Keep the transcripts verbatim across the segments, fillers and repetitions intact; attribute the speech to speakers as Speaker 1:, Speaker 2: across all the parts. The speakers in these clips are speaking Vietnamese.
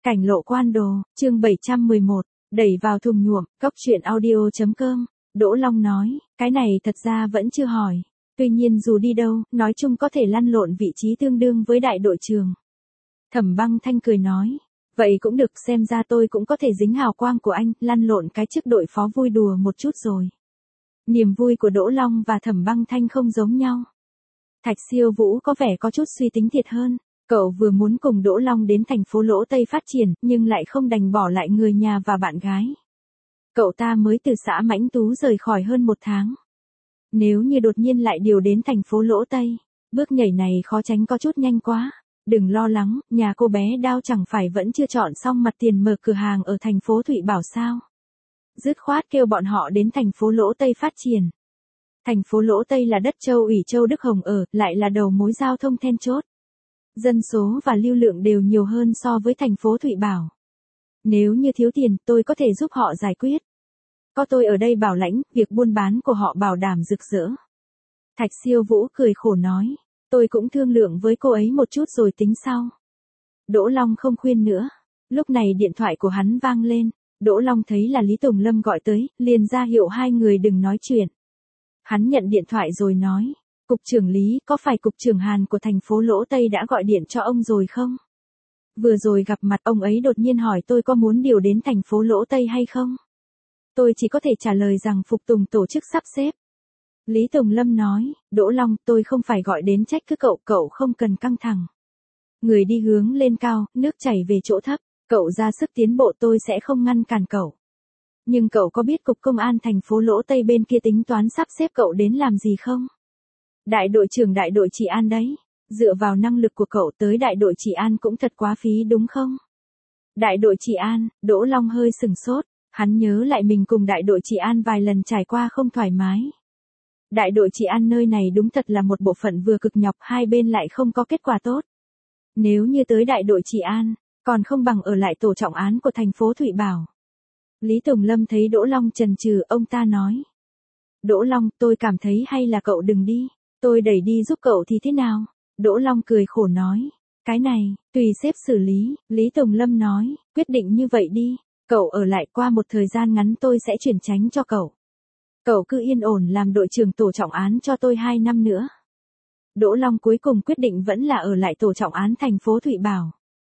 Speaker 1: Cảnh lộ quan đồ, chương bảy trăm mười một, đẩy vào thùng nhuộm, cốc truyện audio chấm com. Đỗ Long nói, cái này thật ra vẫn chưa hỏi. Tuy nhiên dù đi đâu, nói chung có thể lăn lộn vị trí tương đương với đại đội trưởng. Thẩm Băng Thanh cười nói, vậy cũng được, xem ra tôi cũng có thể dính hào quang của anh, lăn lộn cái chức đội phó vui đùa một chút rồi. Niềm vui của Đỗ Long và Thẩm Băng Thanh không giống nhau. Thạch Siêu Vũ có vẻ có chút suy tính thiệt hơn. Cậu vừa muốn cùng Đỗ Long đến thành phố Lỗ Tây phát triển, nhưng lại không đành bỏ lại người nhà và bạn gái. Cậu ta mới từ xã Mãnh Tú rời khỏi hơn một tháng. Nếu như đột nhiên lại điều đến thành phố Lỗ Tây, bước nhảy này khó tránh có chút nhanh quá. Đừng lo lắng, nhà cô bé Đao chẳng phải vẫn chưa chọn xong mặt tiền mở cửa hàng ở thành phố Thụy Bảo sao? Dứt khoát kêu bọn họ đến thành phố Lỗ Tây phát triển. Thành phố Lỗ Tây là đất Châu ủy Châu Đức Hồng ở, lại là đầu mối giao thông then chốt. Dân số và lưu lượng đều nhiều hơn so với thành phố Thụy Bảo. Nếu như thiếu tiền, tôi có thể giúp họ giải quyết. Có tôi ở đây bảo lãnh, việc buôn bán của họ bảo đảm rực rỡ. Thạch Siêu Vũ cười khổ nói, tôi cũng thương lượng với cô ấy một chút rồi tính sau. Đỗ Long không khuyên nữa. Lúc này điện thoại của hắn vang lên, Đỗ Long thấy là Lý Tùng Lâm gọi tới, liền ra hiệu hai người đừng nói chuyện. Hắn nhận điện thoại rồi nói, Cục trưởng Lý, có phải Cục trưởng Hàn của thành phố Lỗ Tây đã gọi điện cho ông rồi không? Vừa rồi gặp mặt ông ấy đột nhiên hỏi tôi có muốn điều đến thành phố Lỗ Tây hay không? Tôi chỉ có thể trả lời rằng phục tùng tổ chức sắp xếp. Lý Tùng Lâm nói, Đỗ Long, tôi không phải gọi đến trách cứ cậu, cậu không cần căng thẳng. Người đi hướng lên cao, nước chảy về chỗ thấp, cậu ra sức tiến bộ tôi sẽ không ngăn cản cậu. Nhưng cậu có biết Cục Công an thành phố Lỗ Tây bên kia tính toán sắp xếp cậu đến làm gì không? Đại đội trưởng đại đội trị an đấy. Dựa vào năng lực của cậu tới đại đội trị an cũng thật quá phí đúng không? Đại đội trị an, Đỗ Long hơi sừng sốt. Hắn nhớ lại mình cùng đại đội trị an vài lần trải qua không thoải mái. Đại đội trị an nơi này đúng thật là một bộ phận vừa cực nhọc, hai bên lại không có kết quả tốt. Nếu như tới đại đội trị an, còn không bằng ở lại tổ trọng án của thành phố Thụy Bảo. Lý Tùng Lâm thấy Đỗ Long chần chừ, ông ta nói. Đỗ Long, tôi cảm thấy hay là cậu đừng đi. Tôi đẩy đi giúp cậu thì thế nào? Đỗ Long cười khổ nói. Cái này, tùy sếp xử lý. Lý Tùng Lâm nói, quyết định như vậy đi. Cậu ở lại, qua một thời gian ngắn tôi sẽ chuyển tránh cho cậu. Cậu cứ yên ổn làm đội trưởng tổ trọng án cho tôi hai năm nữa. Đỗ Long cuối cùng quyết định vẫn là ở lại tổ trọng án thành phố Thụy Bảo.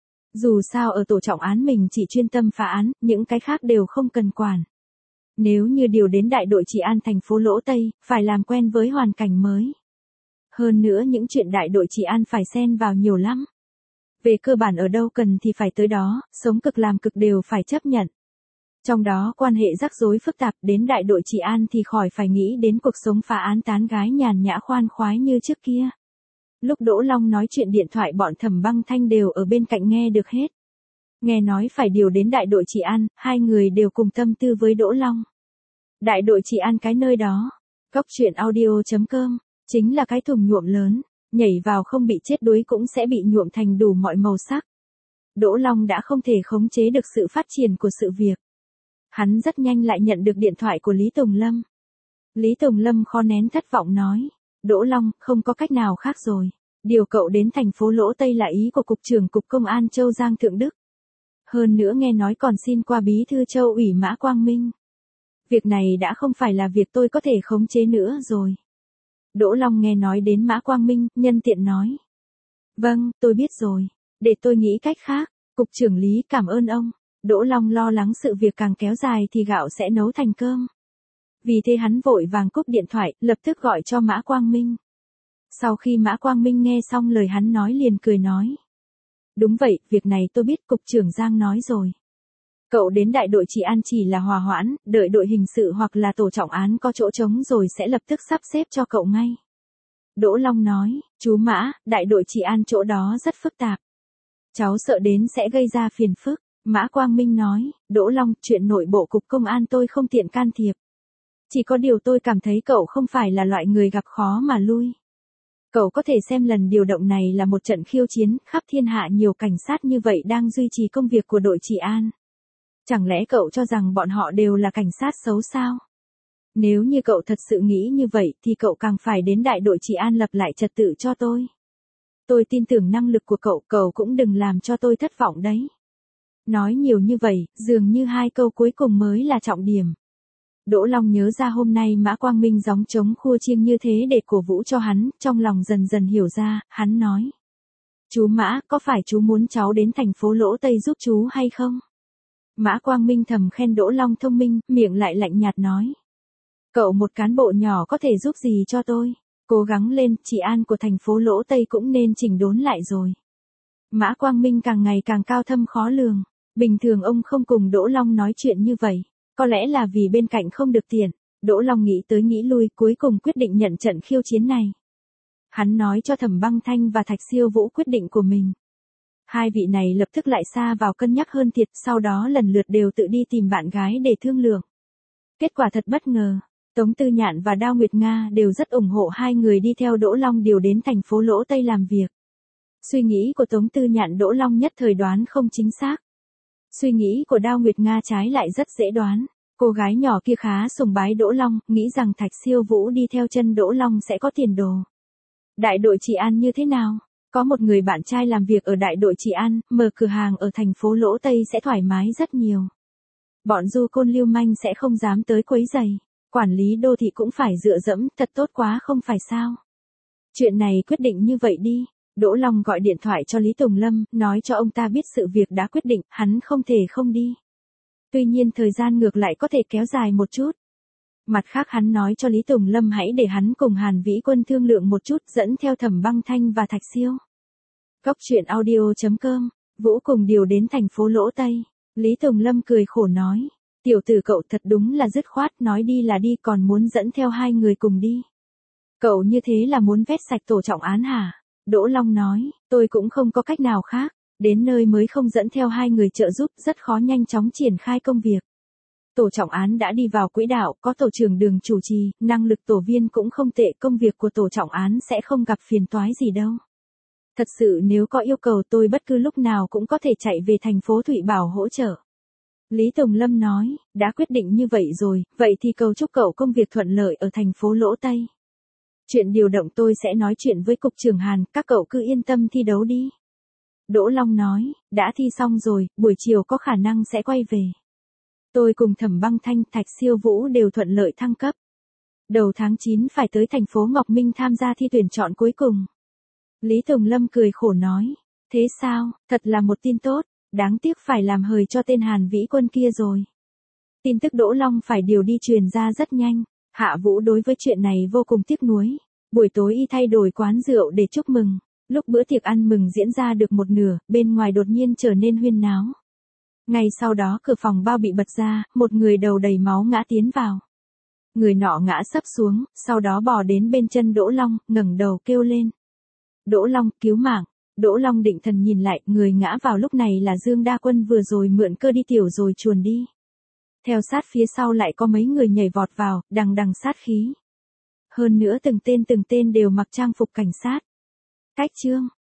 Speaker 1: Dù sao ở tổ trọng án mình chỉ chuyên tâm phá án, những cái khác đều không cần quản. Nếu như điều đến đại đội trị an thành phố Lỗ Tây, phải làm quen với hoàn cảnh mới. Hơn nữa những chuyện đại đội trị an phải xen vào nhiều lắm. Về cơ bản ở đâu cần thì phải tới đó, sống cực làm cực đều phải chấp nhận. Trong đó quan hệ rắc rối phức tạp, đến đại đội trị an thì khỏi phải nghĩ đến cuộc sống phá án tán gái nhàn nhã khoan khoái như trước kia. Lúc Đỗ Long nói chuyện điện thoại bọn Thẩm Băng Thanh đều ở bên cạnh nghe được hết. Nghe nói phải điều đến đại đội trị an, hai người đều cùng tâm tư với Đỗ Long. Đại đội trị an cái nơi đó, cốc truyện audio chấm com, chính là cái thùng nhuộm lớn, nhảy vào không bị chết đuối cũng sẽ bị nhuộm thành đủ mọi màu sắc. Đỗ Long đã không thể khống chế được sự phát triển của sự việc. Hắn rất nhanh lại nhận được điện thoại của Lý Tùng Lâm. Lý Tùng Lâm khó nén thất vọng nói, Đỗ Long, không có cách nào khác rồi. Điều cậu đến thành phố Lỗ Tây là ý của Cục trưởng Cục Công an Châu Giang Thượng Đức. Hơn nữa nghe nói còn xin qua bí thư Châu ủy Mã Quang Minh. Việc này đã không phải là việc tôi có thể khống chế nữa rồi. Đỗ Long nghe nói đến Mã Quang Minh, nhân tiện nói. Vâng, tôi biết rồi. Để tôi nghĩ cách khác. Cục trưởng Lý cảm ơn ông. Đỗ Long lo lắng sự việc càng kéo dài thì gạo sẽ nấu thành cơm. Vì thế hắn vội vàng cúp điện thoại, lập tức gọi cho Mã Quang Minh. Sau khi Mã Quang Minh nghe xong lời hắn nói liền cười nói. Đúng vậy, việc này tôi biết, Cục trưởng Giang nói rồi. Cậu đến đại đội trị an chỉ là hòa hoãn, đợi đội hình sự hoặc là tổ trọng án có chỗ trống rồi sẽ lập tức sắp xếp cho cậu ngay. Đỗ Long nói, chú Mã, đại đội trị an chỗ đó rất phức tạp. Cháu sợ đến sẽ gây ra phiền phức. Mã Quang Minh nói, Đỗ Long, chuyện nội bộ Cục Công an tôi không tiện can thiệp. Chỉ có điều tôi cảm thấy cậu không phải là loại người gặp khó mà lui. Cậu có thể xem lần điều động này là một trận khiêu chiến, khắp thiên hạ nhiều cảnh sát như vậy đang duy trì công việc của đội trị an. Chẳng lẽ cậu cho rằng bọn họ đều là cảnh sát xấu sao? Nếu như cậu thật sự nghĩ như vậy thì cậu càng phải đến đại đội trị an lập lại trật tự cho tôi. Tôi tin tưởng năng lực của cậu, cậu cũng đừng làm cho tôi thất vọng đấy. Nói nhiều như vậy, dường như hai câu cuối cùng mới là trọng điểm. Đỗ Long nhớ ra hôm nay Mã Quang Minh gióng trống khua chiêng như thế để cổ vũ cho hắn, trong lòng dần dần hiểu ra, hắn nói. Chú Mã, có phải chú muốn cháu đến thành phố Lỗ Tây giúp chú hay không? Mã Quang Minh thầm khen Đỗ Long thông minh, miệng lại lạnh nhạt nói. Cậu một cán bộ nhỏ có thể giúp gì cho tôi? Cố gắng lên, trị an của thành phố Lỗ Tây cũng nên chỉnh đốn lại rồi. Mã Quang Minh càng ngày càng cao thâm khó lường. Bình thường ông không cùng Đỗ Long nói chuyện như vậy. Có lẽ là vì bên cạnh không được tiện. Đỗ Long nghĩ tới nghĩ lui, cuối cùng quyết định nhận trận khiêu chiến này. Hắn nói cho Thẩm Băng Thanh và Thạch Siêu Vũ quyết định của mình. Hai vị này lập tức lại xa vào cân nhắc hơn thiệt, sau đó lần lượt đều tự đi tìm bạn gái để thương lượng. Kết quả thật bất ngờ. Tống Tư Nhạn và Đao Nguyệt Nga đều rất ủng hộ hai người đi theo Đỗ Long điều đến thành phố Lỗ Tây làm việc. Suy nghĩ của Tống Tư Nhạn Đỗ Long nhất thời đoán không chính xác. Suy nghĩ của Đao Nguyệt Nga trái lại rất dễ đoán. Cô gái nhỏ kia khá sùng bái Đỗ Long, nghĩ rằng Thạch Siêu Vũ đi theo chân Đỗ Long sẽ có tiền đồ. Đại đội trị an như thế nào? Có một người bạn trai làm việc ở đại đội trị an, mở cửa hàng ở thành phố Lỗ Tây sẽ thoải mái rất nhiều. Bọn du côn lưu manh sẽ không dám tới quấy rầy. Quản lý đô thị cũng phải dựa dẫm, thật tốt quá không phải sao? Chuyện này quyết định như vậy đi. Đỗ Long gọi điện thoại cho Lý Tùng Lâm, nói cho ông ta biết sự việc đã quyết định, hắn không thể không đi. Tuy nhiên thời gian ngược lại có thể kéo dài một chút. Mặt khác hắn nói cho Lý Tùng Lâm hãy để hắn cùng Hàn Vĩ Quân thương lượng một chút, dẫn theo Thẩm Băng Thanh và Thạch Siêu. Cốc truyện audio chấm com, Vũ cùng điều đến thành phố Lỗ Tây. Lý Tùng Lâm cười khổ nói. Tiểu tử cậu thật đúng là dứt khoát, nói đi là đi còn muốn dẫn theo hai người cùng đi. Cậu như thế là muốn vét sạch tổ trọng án hả? Đỗ Long nói, tôi cũng không có cách nào khác, đến nơi mới không dẫn theo hai người trợ giúp, rất khó nhanh chóng triển khai công việc. Tổ trọng án đã đi vào quỹ đạo, có tổ trưởng Đường chủ trì, năng lực tổ viên cũng không tệ, công việc của tổ trọng án sẽ không gặp phiền toái gì đâu. Thật sự nếu có yêu cầu tôi bất cứ lúc nào cũng có thể chạy về thành phố Thụy Bảo hỗ trợ. Lý Tùng Lâm nói, đã quyết định như vậy rồi, vậy thì cầu chúc cậu công việc thuận lợi ở thành phố Lỗ Tây. Chuyện điều động tôi sẽ nói chuyện với cục trưởng Hàn, các cậu cứ yên tâm thi đấu đi. Đỗ Long nói, đã thi xong rồi, buổi chiều có khả năng sẽ quay về. Tôi cùng Thẩm Băng Thanh, Thạch Siêu Vũ đều thuận lợi thăng cấp. Đầu tháng chín phải tới thành phố Ngọc Minh tham gia thi tuyển chọn cuối cùng. Lý Tùng Lâm cười khổ nói, thế sao, thật là một tin tốt, đáng tiếc phải làm hời cho tên Hàn Vĩ Quân kia rồi. Tin tức Đỗ Long phải điều đi truyền ra rất nhanh. Hạ Vũ đối với chuyện này vô cùng tiếc nuối. Buổi tối y thay đổi quán rượu để chúc mừng. Lúc bữa tiệc ăn mừng diễn ra được một nửa, bên ngoài đột nhiên trở nên huyên náo. Ngay sau đó cửa phòng bao bị bật ra, một người đầu đầy máu ngã tiến vào. Người nọ ngã sấp xuống, sau đó bò đến bên chân Đỗ Long, ngẩng đầu kêu lên. Đỗ Long, cứu mạng. Đỗ Long định thần nhìn lại, người ngã vào lúc này là Dương Đa Quân vừa rồi mượn cơ đi tiểu rồi chuồn đi. Theo sát phía sau lại có mấy người nhảy vọt vào, đằng đằng sát khí. Hơn nữa từng tên từng tên đều mặc trang phục cảnh sát. Cách chương.